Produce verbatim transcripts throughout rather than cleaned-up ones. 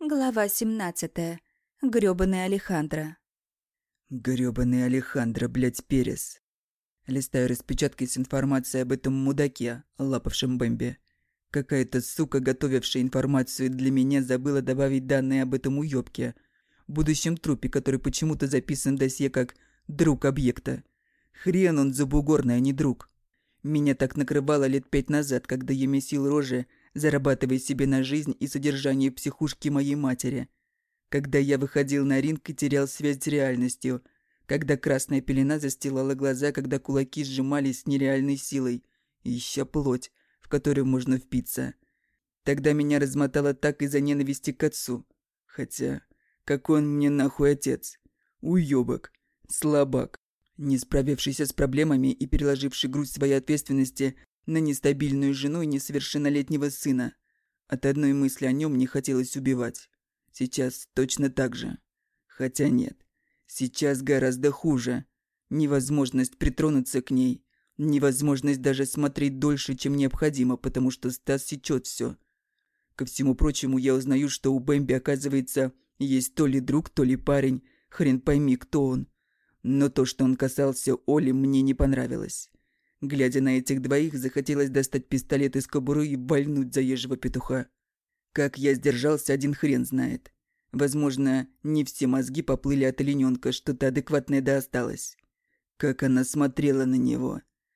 Глава семнадцатая. Грёбаный Алехандро. Грёбаный Алехандро, блядь, Перес. Листаю распечатки с информацией об этом мудаке, лапавшем Бэмби. Какая-то сука, готовившая информацию для меня, забыла добавить данные об этом уёбке, будущем трупе, который почему-то записан в досье как «друг объекта». Хрен он забугорный, а не друг. Меня так накрывало лет пять назад, когда я месил рожи, зарабатывая себе на жизнь и содержание психушки моей матери. Когда я выходил на ринг и терял связь с реальностью. Когда красная пелена застилала глаза, когда кулаки сжимались с нереальной силой, ища плоть, в которую можно впиться. Тогда меня размотало так из-за ненависти к отцу. Хотя, какой он мне нахуй отец? Уёбок, слабак, не справившийся с проблемами и переложивший груз своей ответственности на нестабильную жену и несовершеннолетнего сына. От одной мысли о нем не хотелось убивать. Сейчас точно так же. Хотя нет. Сейчас гораздо хуже. Невозможность притронуться к ней. Невозможность даже смотреть дольше, чем необходимо, потому что Стас сечет все. Ко всему прочему, я узнаю, что у Бэмби, оказывается, есть то ли друг, то ли парень. Хрен пойми, кто он. Но то, что он касался Оли, мне не понравилось. Глядя на этих двоих, захотелось достать пистолет из кобуры и вальнуть заезжего петуха. Как я сдержался, один хрен знает. Возможно, не все мозги поплыли от оленёнка, что-то адекватное да осталось. Как она смотрела на него.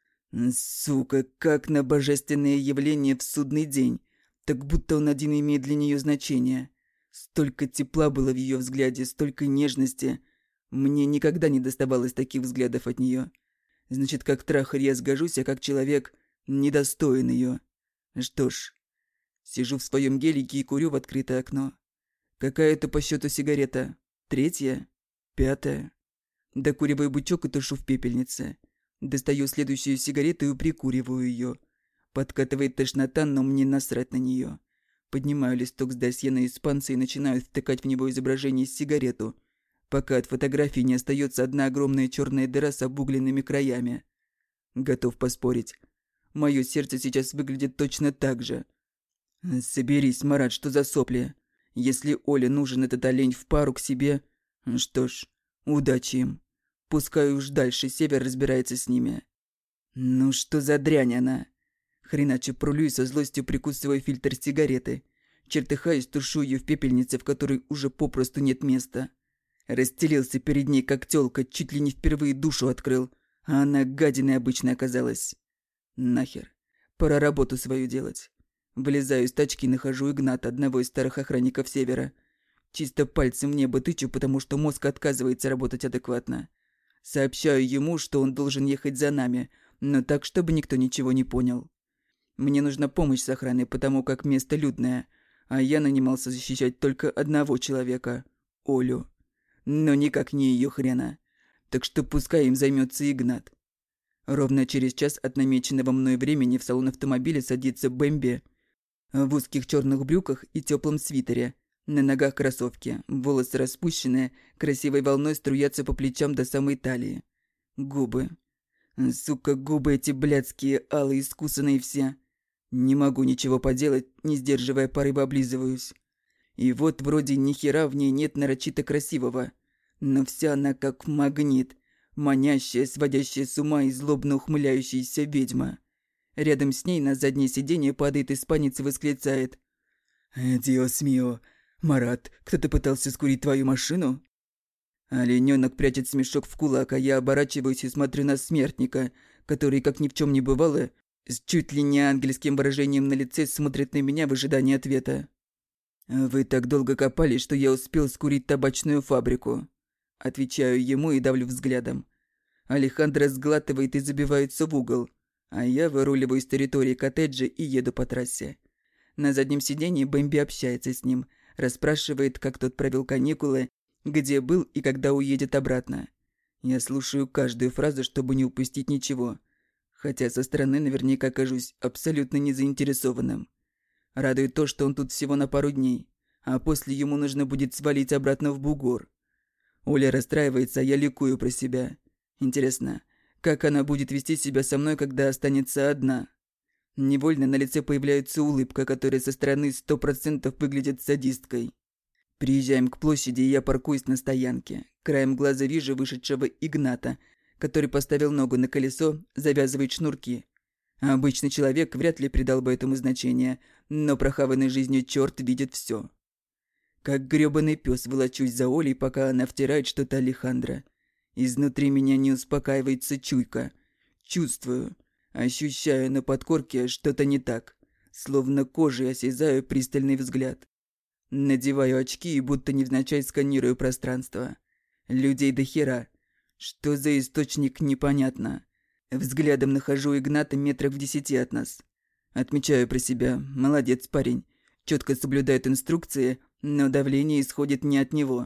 Сука, как на божественное явление в судный день. Так будто он один имеет для нее значение. Столько тепла было в ее взгляде, столько нежности. Мне никогда не доставалось таких взглядов от нее. Значит, как трахарь я сгожусь, а как человек недостоин ее. Что ж, сижу в своем гелике и курю в открытое окно. Какая это по счету сигарета? Третья? Пятая? Докуриваю бычок и тушу в пепельнице. Достаю следующую сигарету и прикуриваю ее. Подкатывает тошнота, но мне насрать на нее. Поднимаю листок с досье на испанца и начинаю втыкать в него изображение с сигарету, пока от фотографии не остается одна огромная черная дыра с обугленными краями. Готов поспорить. Мое сердце сейчас выглядит точно так же. Соберись, Марат, что за сопли? Если Оле нужен этот олень в пару к себе, что ж, удачи им. Пускай уж дальше север разбирается с ними. Ну что за дрянь она? Хреначе прулю и со злостью прикусываю фильтр сигареты. Чертыхаюсь, тушу ее в пепельнице, в которой уже попросту нет места. Расстелился перед ней, как тёлка, чуть ли не впервые душу открыл, а она гадиной обычной оказалась. Нахер. Пора работу свою делать. Вылезаю из тачки и нахожу Игната, одного из старых охранников Севера. Чисто пальцем в небо тычу, потому что мозг отказывается работать адекватно. Сообщаю ему, что он должен ехать за нами, но так, чтобы никто ничего не понял. Мне нужна помощь с охраной, потому как место людное, а я нанимался защищать только одного человека – Олю. Но никак не ее хрена. Так что пускай им займется Игнат. Ровно через час от намеченного мной времени в салон автомобиля садится Бэмби в узких черных брюках и теплом свитере. На ногах кроссовки, волосы распущенные, красивой волной струятся по плечам до самой талии. Губы. Сука, губы эти блядские, алые, искусанные все. Не могу ничего поделать, не сдерживая порыва, облизываюсь. И вот вроде ни хера в ней нет нарочито красивого, но вся она как магнит, манящая, сводящая с ума и злобно ухмыляющаяся ведьма. Рядом с ней на заднее сиденье падает испанец и восклицает: «Диос мио, Марат, кто-то пытался скурить твою машину?» Оленёнок прячет смешок в кулак, а я оборачиваюсь и смотрю на смертника, который, как ни в чем не бывало, с чуть ли не ангельским выражением на лице смотрит на меня в ожидании ответа. «Вы так долго копали, что я успел скурить табачную фабрику». Отвечаю ему и давлю взглядом. Алехандро сглатывает и забивается в угол, а я выруливаю с территории коттеджа и еду по трассе. На заднем сиденье Бэмби общается с ним, расспрашивает, как тот провел каникулы, где был и когда уедет обратно. Я слушаю каждую фразу, чтобы не упустить ничего, хотя со стороны наверняка кажусь абсолютно незаинтересованным. Радует то, что он тут всего на пару дней, а после ему нужно будет свалить обратно в бугор. Оля расстраивается, а я ликую про себя. Интересно, как она будет вести себя со мной, когда останется одна? Невольно на лице появляется улыбка, которая со стороны сто процентов выглядит садисткой. Приезжаем к площади, и я паркуюсь на стоянке. Краем глаза вижу вышедшего Игната, который поставил ногу на колесо, завязывает шнурки. Обычный человек вряд ли придал бы этому значение, но прохаванный жизнью черт видит все. Как грёбаный пес волочусь за Олей, пока она втирает что-то Алехандро. Изнутри меня не успокаивается чуйка. Чувствую, ощущаю на подкорке что-то не так. Словно кожей осязаю пристальный взгляд. Надеваю очки и будто невзначай сканирую пространство. Людей до хера. Что за источник, непонятно. Взглядом нахожу Игната метрах в десяти от нас. Отмечаю про себя. Молодец парень. Четко соблюдает инструкции, но давление исходит не от него.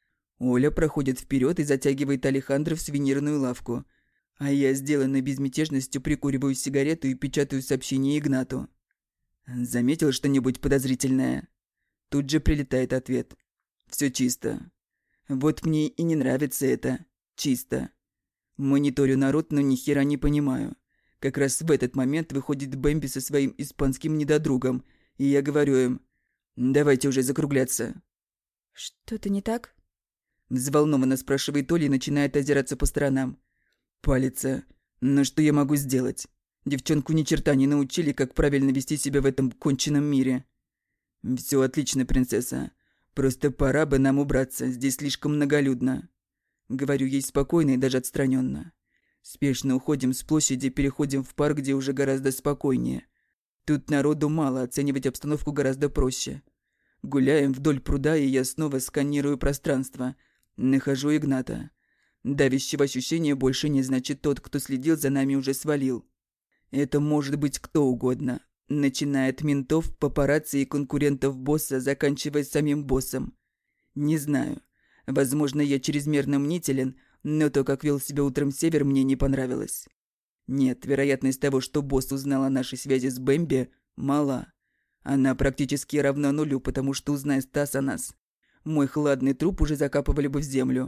Оля проходит вперед и затягивает Алехандро в сувенирную лавку. А я, сделанной безмятежностью, прикуриваю сигарету и печатаю сообщение Игнату. «Заметил что-нибудь подозрительное?» Тут же прилетает ответ. «Все чисто». Вот мне и не нравится это. Чисто. Мониторю народ, но ни хера не понимаю. Как раз в этот момент выходит Бэмби со своим испанским недодругом, и я говорю им: «Давайте уже закругляться». «Что-то не так?» Взволнованно спрашивает Оля и начинает озираться по сторонам. Палится. Но что я могу сделать? Девчонку ни черта не научили, как правильно вести себя в этом конченном мире. «Все отлично, принцесса. Просто пора бы нам убраться, здесь слишком многолюдно». Говорю ей спокойно и даже отстраненно. Спешно уходим с площади, переходим в парк, где уже гораздо спокойнее. Тут народу мало, оценивать обстановку гораздо проще. Гуляем вдоль пруда, и я снова сканирую пространство. Нахожу Игната. Давящего ощущения больше не, значит, тот, кто следил за нами, уже свалил. Это может быть кто угодно. Начиная от ментов, папарацци и конкурентов босса, заканчивая самим боссом. Не знаю. Возможно, я чрезмерно мнителен, но то, как вел себя утром Север, мне не понравилось. Нет, вероятность того, что босс узнал о нашей связи с Бэмби, мала. Она практически равна нулю, потому что, узная Стас о нас, мой хладный труп уже закапывали бы в землю.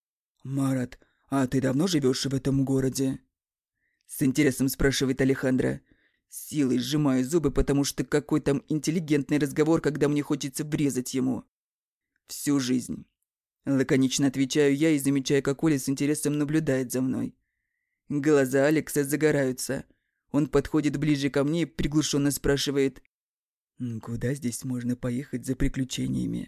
«Марат, а ты давно живешь в этом городе?» С интересом спрашивает Алехандро. Силой сжимаю зубы, потому что какой там интеллигентный разговор, когда мне хочется врезать ему. Всю жизнь. Лаконично отвечаю я и замечаю, как Оля с интересом наблюдает за мной. Глаза Алекса загораются. Он подходит ближе ко мне и приглушенно спрашивает: «Куда здесь можно поехать за приключениями?»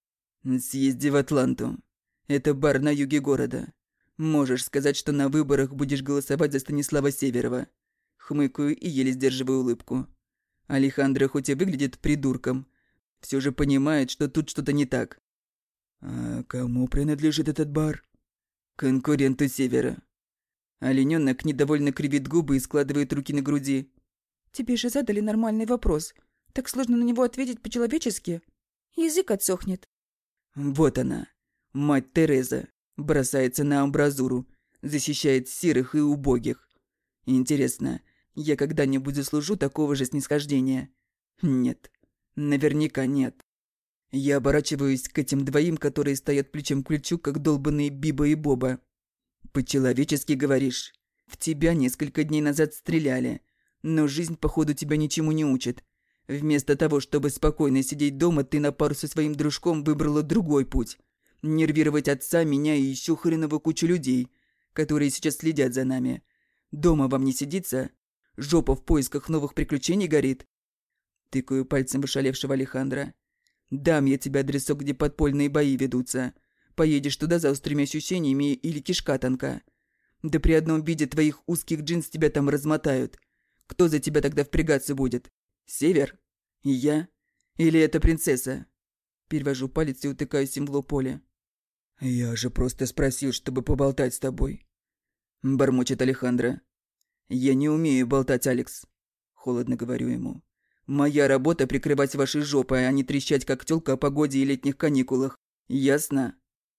«Съезди в Атланту. Это бар на юге города. Можешь сказать, что на выборах будешь голосовать за Станислава Северова». Хмыкаю и еле сдерживаю улыбку. Алехандро хоть и выглядит придурком, все же понимает, что тут что-то не так. «А кому принадлежит этот бар?» «Конкуренту Севера». Оленёнок недовольно кривит губы и складывает руки на груди. «Тебе же задали нормальный вопрос. Так сложно на него ответить по-человечески. Язык отсохнет». Вот она, мать Тереза, бросается на амбразуру, защищает серых и убогих. Интересно, я когда-нибудь заслужу такого же снисхождения? Нет, наверняка нет. Я оборачиваюсь к этим двоим, которые стоят плечом к плечу, как долбаные Биба и Боба. «По-человечески говоришь? В тебя несколько дней назад стреляли, но жизнь, походу, тебя ничему не учит. Вместо того, чтобы спокойно сидеть дома, ты на пару со своим дружком выбрала другой путь. Нервировать отца, меня и еще хреново кучу людей, которые сейчас следят за нами. Дома вам не сидится? Жопа в поисках новых приключений горит?» Тыкаю пальцем в ошалевшего Алехандро. «Дам я тебе адресок, где подпольные бои ведутся. Поедешь туда за острыми ощущениями или кишка тонка. Да при одном виде твоих узких джинс тебя там размотают. Кто за тебя тогда впрягаться будет? Север? И я? Или эта принцесса?» Перевожу палец и утыкаюсь им в лоб Оля. «Я же просто спросил, чтобы поболтать с тобой», — бормочет Алехандро. «Я не умею болтать, Алекс», — холодно говорю ему. «Моя работа — прикрывать ваши жопы, а не трещать, как тёлка, о погоде и летних каникулах. Ясно?»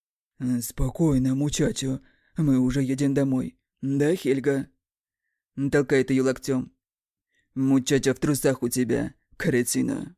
«Спокойно, мучачо. Мы уже едем домой. Да, Хельга?» Толкает её локтём. «Мучачо в трусах у тебя, кретина».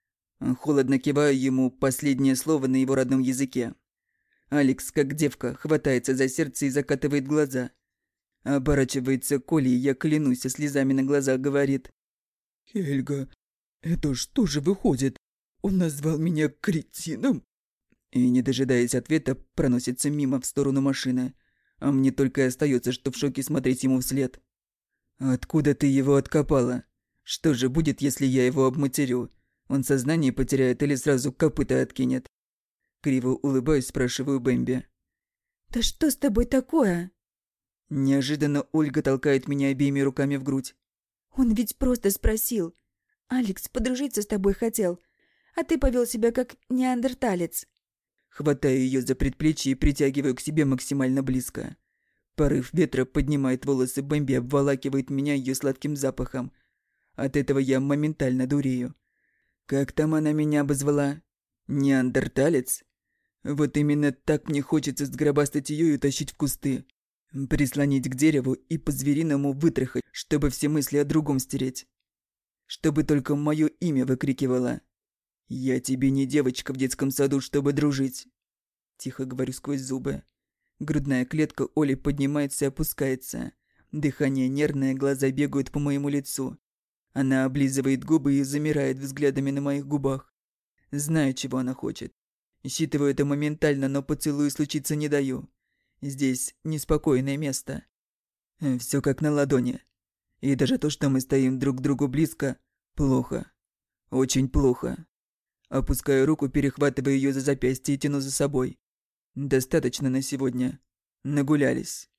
Холодно киваю ему последнее слово на его родном языке. Алекс, как девка, хватается за сердце и закатывает глаза. Оборачивается к Оле, и я клянусь, со слезами на глазах говорит: «Хельга, это что же выходит? Он назвал меня кретином? И, не дожидаясь ответа, проносится мимо в сторону машины. А мне только и остается, что в шоке смотреть ему вслед. «Откуда ты его откопала? Что же будет, если я его обматерю? Он сознание потеряет или сразу копыта откинет?» Криво улыбаюсь, спрашиваю Бэмби. «Да что с тобой такое?» Неожиданно Ольга толкает меня обеими руками в грудь. «Он ведь просто спросил. Алекс подружиться с тобой хотел, а ты повел себя как неандерталец». Хватаю ее за предплечье и притягиваю к себе максимально близко. Порыв ветра поднимает волосы Бэмби, обволакивает меня ее сладким запахом. От этого я моментально дурею. Как там она меня обозвала? Неандерталец? Вот именно так мне хочется сгробастать ее и утащить в кусты. Прислонить к дереву и по-звериному вытрахать, чтобы все мысли о другом стереть. Чтобы только мое имя выкрикивала. «Я тебе не девочка в детском саду, чтобы дружить!» Тихо говорю сквозь зубы. Грудная клетка Оли поднимается и опускается. Дыхание нервное, глаза бегают по моему лицу. Она облизывает губы и замирает взглядами на моих губах. Знаю, чего она хочет. Считываю это моментально, но поцелуй случиться не даю. Здесь неспокойное место. Все как на ладони. И даже то, что мы стоим друг к другу близко, плохо. Очень плохо. Опускаю руку, перехватываю ее за запястье и тяну за собой. Достаточно на сегодня. Нагулялись.